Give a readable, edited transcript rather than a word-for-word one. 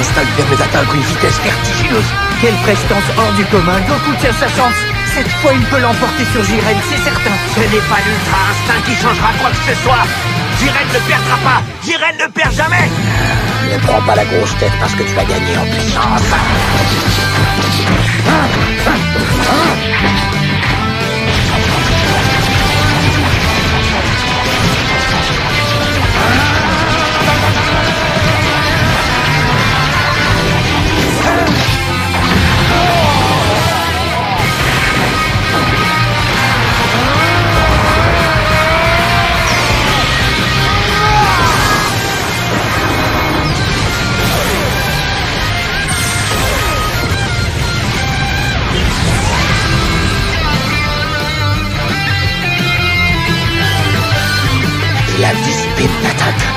cristal permet d'atteindre une vitesse vertigineuse. Quelle prestance hors du commun. Goku tient sa chance. Cette fois, il peut l'emporter sur Jiren, c'est certain. Ce n'est pas l'Ultra Instinct qui changera quoi que ce soit. Jiren ne perdra pas. Jiren ne perd jamais. Ne prends pas la grosse tête parce que tu vas gagner en puissance. Il a dissipé l'attaque.